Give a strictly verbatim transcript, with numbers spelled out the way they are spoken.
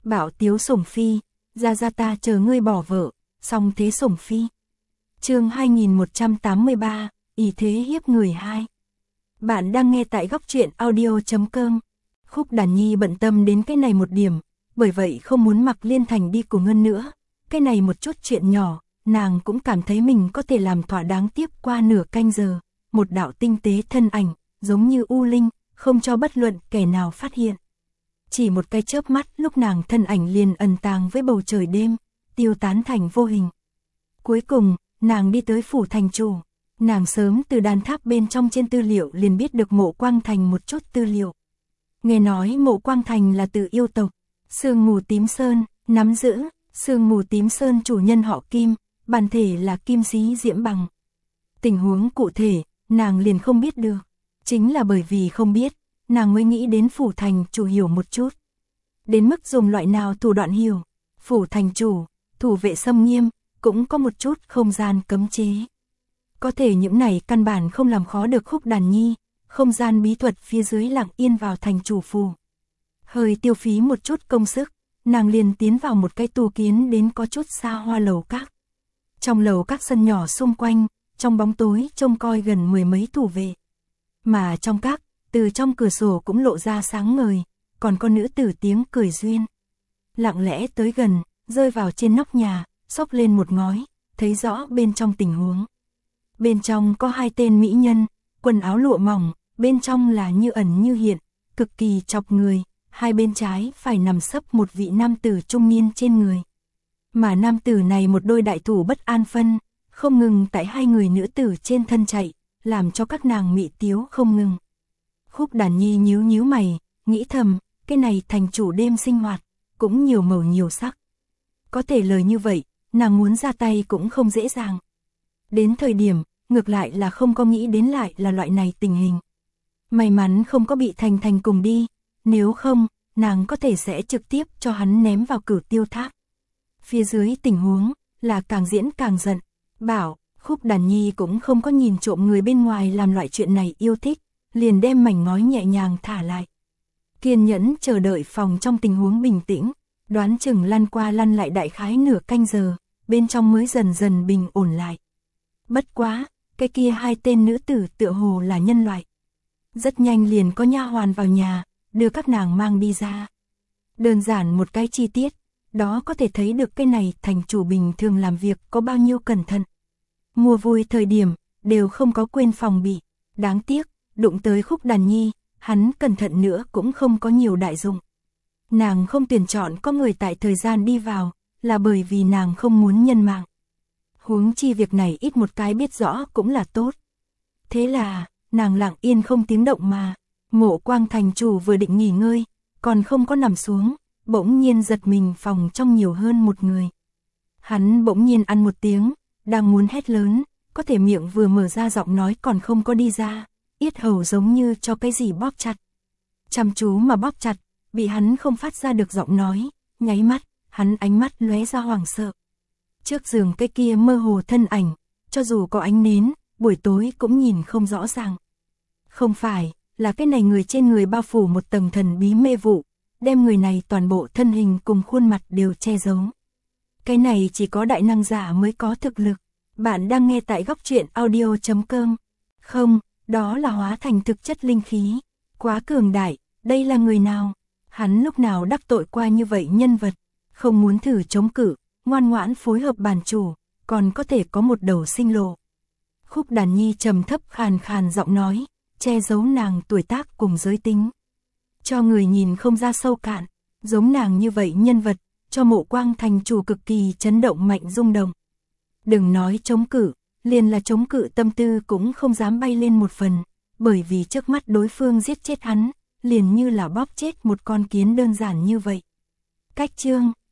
Bảo tiếu sủng phi, ra ra ta chờ ngươi bỏ vợ, song thế sủng phi. Chương hai nghìn một trăm tám mươi ba, ý thế hiếp người hai. Bạn đang nghe tại góc truyện audio chấm com. Khúc Đàn Nhi bận tâm đến cái này một điểm, bởi vậy không muốn mặc Liên Thành đi cùng Ngân nữa. Cái này một chút chuyện nhỏ, nàng cũng cảm thấy mình có thể làm thỏa đáng. Tiếp qua nửa canh giờ, một đạo tinh tế thân ảnh, giống như u linh, không cho bất luận kẻ nào phát hiện. Chỉ một cái chớp mắt, lúc nàng thân ảnh liền ẩn tàng với bầu trời đêm, tiêu tán thành vô hình. Cuối cùng, nàng đi tới phủ thành chủ. Nàng sớm từ đàn tháp bên trong trên tư liệu liền biết được Mộ Quang Thành một chút tư liệu. Nghe nói Mộ Quang Thành là từ yêu tộc Sương Mù Tím Sơn nắm giữ. Sương Mù Tím Sơn chủ nhân họ Kim, bản thể là Kim Sĩ Diễm Bằng. Tình huống cụ thể, nàng liền không biết được. Chính là bởi vì không biết, nàng mới nghĩ đến phủ thành chủ hiểu một chút. Đến mức dùng loại nào thủ đoạn hiểu. Phủ thành chủ, thủ vệ xâm nghiêm, cũng có một chút không gian cấm chế. Có thể những này căn bản không làm khó được Khúc Đàn Nhi, không gian bí thuật phía dưới lặng yên vào thành chủ phủ. Hơi tiêu phí một chút công sức, nàng liền tiến vào một cái tu kiến đến có chút xa hoa lầu các. Trong lầu các sân nhỏ xung quanh, trong bóng tối trông coi gần mười mấy thủ vệ. Mà trong các, từ trong cửa sổ cũng lộ ra sáng ngời, còn có nữ tử tiếng cười duyên. Lặng lẽ tới gần, rơi vào trên nóc nhà, xốc lên một ngói, thấy rõ bên trong tình huống. Bên trong có hai tên mỹ nhân, quần áo lụa mỏng, bên trong là như ẩn như hiện, cực kỳ chọc người. Hai bên trái phải nằm sấp một vị nam tử trung niên trên người. Mà nam tử này một đôi đại thủ bất an phân, không ngừng tại hai người nữ tử trên thân chạy, làm cho các nàng mị tiếu không ngừng. Khúc Đàn Nhi nhíu nhíu mày, nghĩ thầm, cái này thành chủ đêm sinh hoạt, cũng nhiều màu nhiều sắc. Có thể lời như vậy, nàng muốn ra tay cũng không dễ dàng. Đến thời điểm, ngược lại là không có nghĩ đến lại là loại này tình hình. May mắn không có bị Thành Thành cùng đi, nếu không, nàng có thể sẽ trực tiếp cho hắn ném vào Cửu Tiêu Tháp. Phía dưới tình huống, là càng diễn càng giận. Bảo, Khúc Đàn Nhi cũng không có nhìn trộm người bên ngoài làm loại chuyện này yêu thích, liền đem mảnh ngói nhẹ nhàng thả lại. Kiên nhẫn chờ đợi phòng trong tình huống bình tĩnh, đoán chừng lăn qua lăn lại đại khái nửa canh giờ, bên trong mới dần dần bình ổn lại. Bất quá, cái kia hai tên nữ tử tựa hồ là nhân loại. Rất nhanh liền có nha hoàn vào nhà, đưa các nàng mang đi ra. Đơn giản một cái chi tiết, đó có thể thấy được cái này thành chủ bình thường làm việc có bao nhiêu cẩn thận. Mùa vui thời điểm, đều không có quên phòng bị. Đáng tiếc, đụng tới Khúc Đàn Nhi, hắn cẩn thận nữa cũng không có nhiều đại dụng. Nàng không tuyển chọn có người tại thời gian đi vào, là bởi vì nàng không muốn nhân mạng. Huống chi việc này ít một cái biết rõ cũng là tốt. Thế là, nàng lặng yên không tiếng động mà. Mộ Quang thành chủ vừa định nghỉ ngơi, còn không có nằm xuống, bỗng nhiên giật mình phòng trong nhiều hơn một người. Hắn bỗng nhiên ăn một tiếng, đang muốn hét lớn, có thể miệng vừa mở ra giọng nói còn không có đi ra, yết hầu giống như cho cái gì bóp chặt. Chăm chú mà bóp chặt, bị hắn không phát ra được giọng nói, nháy mắt, hắn ánh mắt lóe ra hoảng sợ. Trước giường cái kia mơ hồ thân ảnh, cho dù có ánh nến, buổi tối cũng nhìn không rõ ràng. Không phải, là cái này người trên người bao phủ một tầng thần bí mê vụ, đem người này toàn bộ thân hình cùng khuôn mặt đều che giấu. Cái này chỉ có đại năng giả mới có thực lực. Bạn đang nghe tại góc truyện audio chấm com. Không, đó là hóa thành thực chất linh khí. Quá cường đại, đây là người nào? Hắn lúc nào đắc tội qua như vậy nhân vật? Không muốn thử chống cự, ngoan ngoãn phối hợp bản chủ, còn có thể có một đầu sinh lộ. Khúc Đàn Nhi trầm thấp khàn khàn giọng nói, che giấu nàng tuổi tác cùng giới tính. Cho người nhìn không ra sâu cạn, giống nàng như vậy nhân vật, cho Mộ Quang thành chủ cực kỳ chấn động mạnh rung động. Đừng nói chống cự, liền là chống cự tâm tư cũng không dám bay lên một phần, bởi vì trước mắt đối phương giết chết hắn, liền như là bóp chết một con kiến đơn giản như vậy. Cách chương